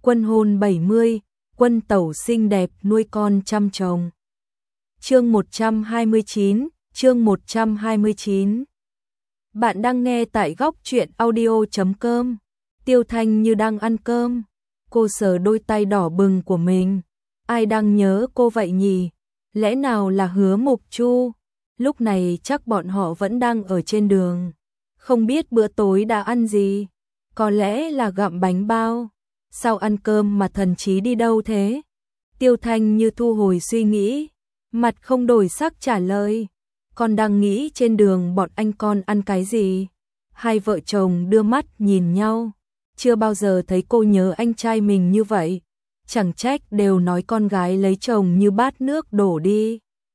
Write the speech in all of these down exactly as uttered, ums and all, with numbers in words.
Quân hôn bảy mươi, quân tẩu xinh đẹp nuôi con trăm chồng. Chương một trăm hai mươi chín, chương một trăm hai mươi chín. Bạn đang nghe tại góc truyện audio chấm com. Tiêu Thanh như đang ăn cơm. Cô sờ đôi tay đỏ bừng của mình. Ai đang nhớ cô vậy nhỉ? Lẽ nào là Hứa Mộc Chu? Lúc này chắc bọn họ vẫn đang ở trên đường. Không biết bữa tối đã ăn gì? Có lẽ là gặm bánh bao. Sao ăn cơm mà thần trí đi đâu thế? Tiêu Thanh như thu hồi suy nghĩ, mặt không đổi sắc trả lời. Con đang nghĩ trên đường bọn anh con ăn cái gì? Hai vợ chồng đưa mắt nhìn nhau. Chưa bao giờ thấy cô nhớ anh trai mình như vậy. Chẳng trách đều nói con gái lấy chồng như bát nước đổ đi.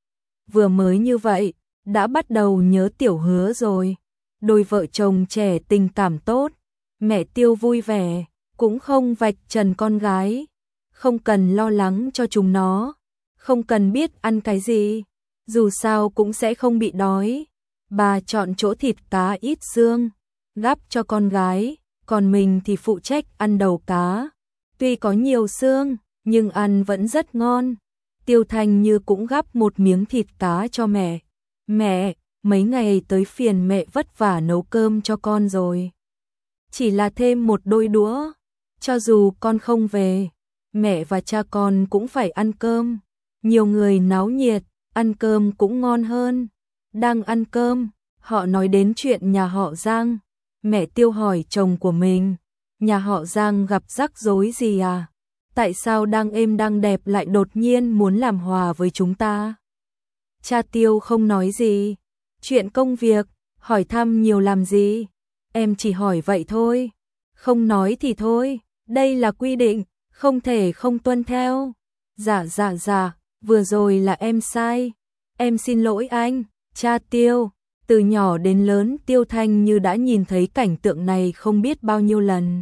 Vừa mới như vậy, đã bắt đầu nhớ Tiểu Hứa rồi. Đôi vợ chồng trẻ tình cảm tốt. Mẹ Tiêu vui vẻ, cũng không vạch trần con gái. Không cần lo lắng cho chúng nó. Không cần biết ăn cái gì. Dù sao cũng sẽ không bị đói. Bà chọn chỗ thịt cá ít xương, gắp cho con gái. Còn mình thì phụ trách ăn đầu cá. Tuy có nhiều xương, nhưng ăn vẫn rất ngon. Tiêu Thanh như cũng gắp một miếng thịt cá cho mẹ. Mẹ, mấy ngày tới phiền mẹ vất vả nấu cơm cho con rồi. Chỉ là thêm một đôi đũa. Cho dù con không về, mẹ và cha con cũng phải ăn cơm. Nhiều người náo nhiệt, ăn cơm cũng ngon hơn. Đang ăn cơm, họ nói đến chuyện nhà họ Giang. Mẹ Tiêu hỏi chồng của mình, nhà họ Giang gặp rắc rối gì à? Tại sao đang êm đang đẹp lại đột nhiên muốn làm hòa với chúng ta? Cha Tiêu không nói gì. Chuyện công việc, hỏi thăm nhiều làm gì? Em chỉ hỏi vậy thôi. Không nói thì thôi, đây là quy định, không thể không tuân theo. Dạ dạ dạ, vừa rồi là em sai. Em xin lỗi anh, cha Tiêu. Từ nhỏ đến lớn Tiêu Thanh như đã nhìn thấy cảnh tượng này không biết bao nhiêu lần.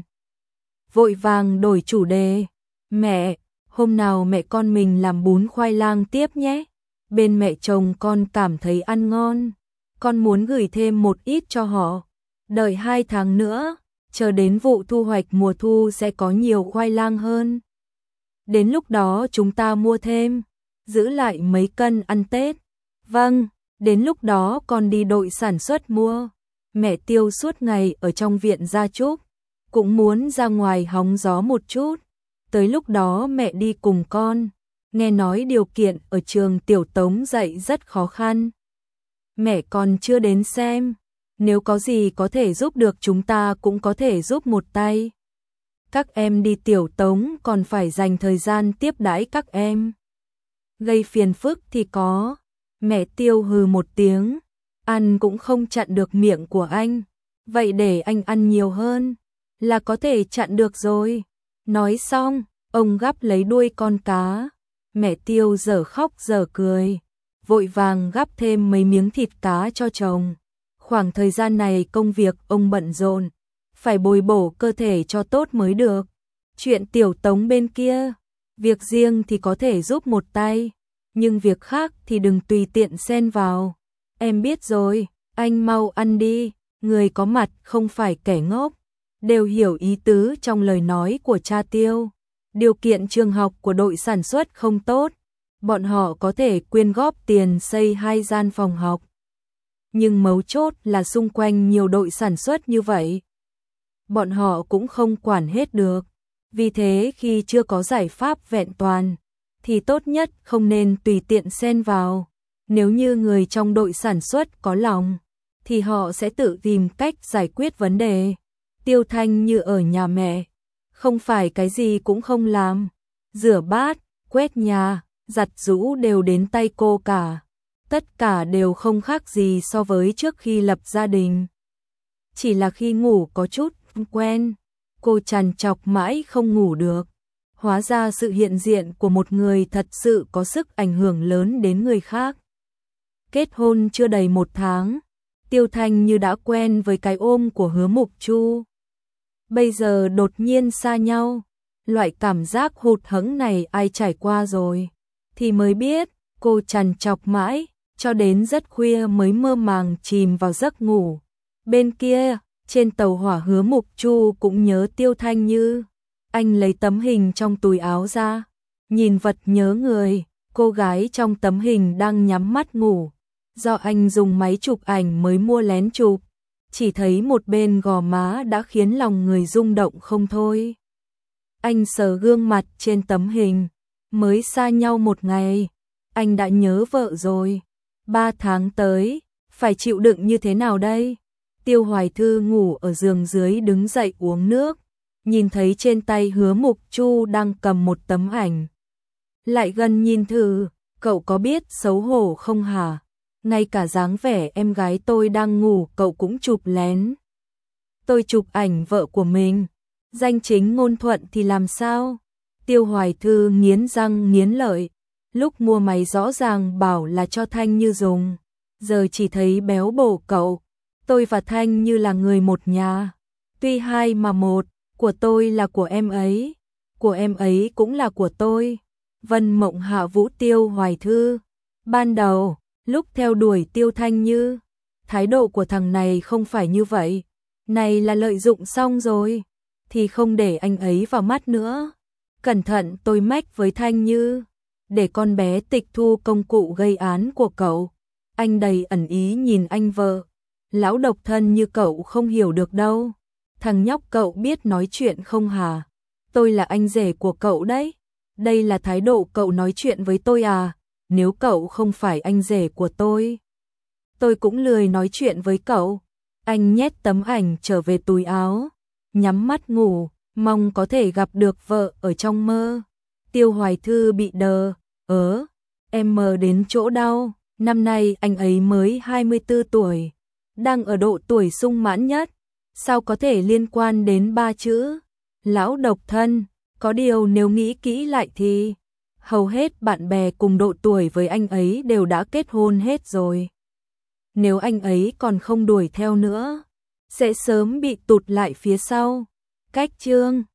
Vội vàng đổi chủ đề. Mẹ, hôm nào mẹ con mình làm bún khoai lang tiếp nhé. Bên mẹ chồng con cảm thấy ăn ngon. Con muốn gửi thêm một ít cho họ. Đợi hai tháng nữa, chờ đến vụ thu hoạch mùa thu sẽ có nhiều khoai lang hơn. Đến lúc đó chúng ta mua thêm, giữ lại mấy cân ăn Tết. Vâng. Đến lúc đó con đi đội sản xuất mua. Mẹ Tiêu suốt ngày ở trong viện gia chúc, cũng muốn ra ngoài hóng gió một chút. Tới lúc đó mẹ đi cùng con. Nghe nói điều kiện ở trường Tiểu Tống dạy rất khó khăn. Mẹ còn chưa đến xem. Nếu có gì có thể giúp được chúng ta cũng có thể giúp một tay. Các em đi Tiểu Tống còn phải dành thời gian tiếp đãi các em. Gây phiền phức thì có. Mẹ Tiêu hừ một tiếng, ăn cũng không chặn được miệng của anh, vậy để anh ăn nhiều hơn, là có thể chặn được rồi. Nói xong, ông gắp lấy đuôi con cá, mẹ Tiêu dở khóc dở cười, vội vàng gắp thêm mấy miếng thịt cá cho chồng. Khoảng thời gian này công việc ông bận rộn, phải bồi bổ cơ thể cho tốt mới được. Chuyện Tiểu Tống bên kia, việc riêng thì có thể giúp một tay. Nhưng việc khác thì đừng tùy tiện xen vào. Em biết rồi, anh mau ăn đi, người có mặt không phải kẻ ngốc. Đều hiểu ý tứ trong lời nói của cha Tiêu. Điều kiện trường học của đội sản xuất không tốt. Bọn họ có thể quyên góp tiền xây hai gian phòng học. Nhưng mấu chốt là xung quanh nhiều đội sản xuất như vậy. Bọn họ cũng không quản hết được. Vì thế khi chưa có giải pháp vẹn toàn, thì tốt nhất không nên tùy tiện xen vào. Nếu như người trong đội sản xuất có lòng, thì họ sẽ tự tìm cách giải quyết vấn đề. Tiêu Thanh như ở nhà mẹ, không phải cái gì cũng không làm. Rửa bát, quét nhà, giặt giũ đều đến tay cô cả. Tất cả đều không khác gì so với trước khi lập gia đình. Chỉ là khi ngủ có chút quen, cô trằn trọc mãi không ngủ được. Hóa ra sự hiện diện của một người thật sự có sức ảnh hưởng lớn đến người khác. Kết hôn chưa đầy một tháng, Tiêu Thanh như đã quen với cái ôm của Hứa Mộc Chu. Bây giờ đột nhiên xa nhau, loại cảm giác hụt hẫng này ai trải qua rồi, thì mới biết. Cô trằn trọc mãi, cho đến rất khuya mới mơ màng chìm vào giấc ngủ. Bên kia, trên tàu hỏa Hứa Mộc Chu cũng nhớ Tiêu Thanh như. Anh lấy tấm hình trong túi áo ra, nhìn vật nhớ người, cô gái trong tấm hình đang nhắm mắt ngủ. Do anh dùng máy chụp ảnh mới mua lén chụp, chỉ thấy một bên gò má đã khiến lòng người rung động không thôi. Anh sờ gương mặt trên tấm hình, mới xa nhau một ngày, anh đã nhớ vợ rồi. Ba tháng tới, phải chịu đựng như thế nào đây? Tiêu Hoài Thư ngủ ở giường dưới đứng dậy uống nước, nhìn thấy trên tay Hứa Mục Chu đang cầm một tấm ảnh. Lại gần nhìn thử, cậu có biết xấu hổ không hả? Ngay cả dáng vẻ em gái tôi đang ngủ cậu cũng chụp lén. Tôi chụp ảnh vợ của mình, danh chính ngôn thuận thì làm sao? Tiêu Hoài Thư nghiến răng nghiến lợi, lúc mua máy rõ ràng bảo là cho Thanh Như dùng, giờ chỉ thấy béo bổ cậu. Tôi và Thanh Như là người một nhà, tuy hai mà một, của tôi là của em ấy, của em ấy cũng là của tôi. Vân Mộng hạ vũ Tiêu Hoài Thư. Ban đầu, lúc theo đuổi Tiêu Thanh Như, thái độ của thằng này không phải như vậy. Này là lợi dụng xong rồi, thì không để anh ấy vào mắt nữa. Cẩn thận tôi mách với Thanh Như, để con bé tịch thu công cụ gây án của cậu. Anh đầy ẩn ý nhìn anh vợ. Lão độc thân như cậu không hiểu được đâu. Thằng nhóc cậu biết nói chuyện không hả? Tôi là anh rể của cậu đấy. Đây là thái độ cậu nói chuyện với tôi à? Nếu cậu không phải anh rể của tôi, tôi cũng lười nói chuyện với cậu. Anh nhét tấm ảnh trở về túi áo, nhắm mắt ngủ, mong có thể gặp được vợ ở trong mơ. Tiêu Hoài Thư bị đờ, ớ, em mơ đến chỗ đau. Năm nay anh ấy mới hai mươi tư tuổi, đang ở độ tuổi sung mãn nhất. Sao có thể liên quan đến ba chữ lão độc thân? Có điều nếu nghĩ kỹ lại thì hầu hết bạn bè cùng độ tuổi với anh ấy đều đã kết hôn hết rồi. Nếu anh ấy còn không đuổi theo nữa, sẽ sớm bị tụt lại phía sau. Cách chương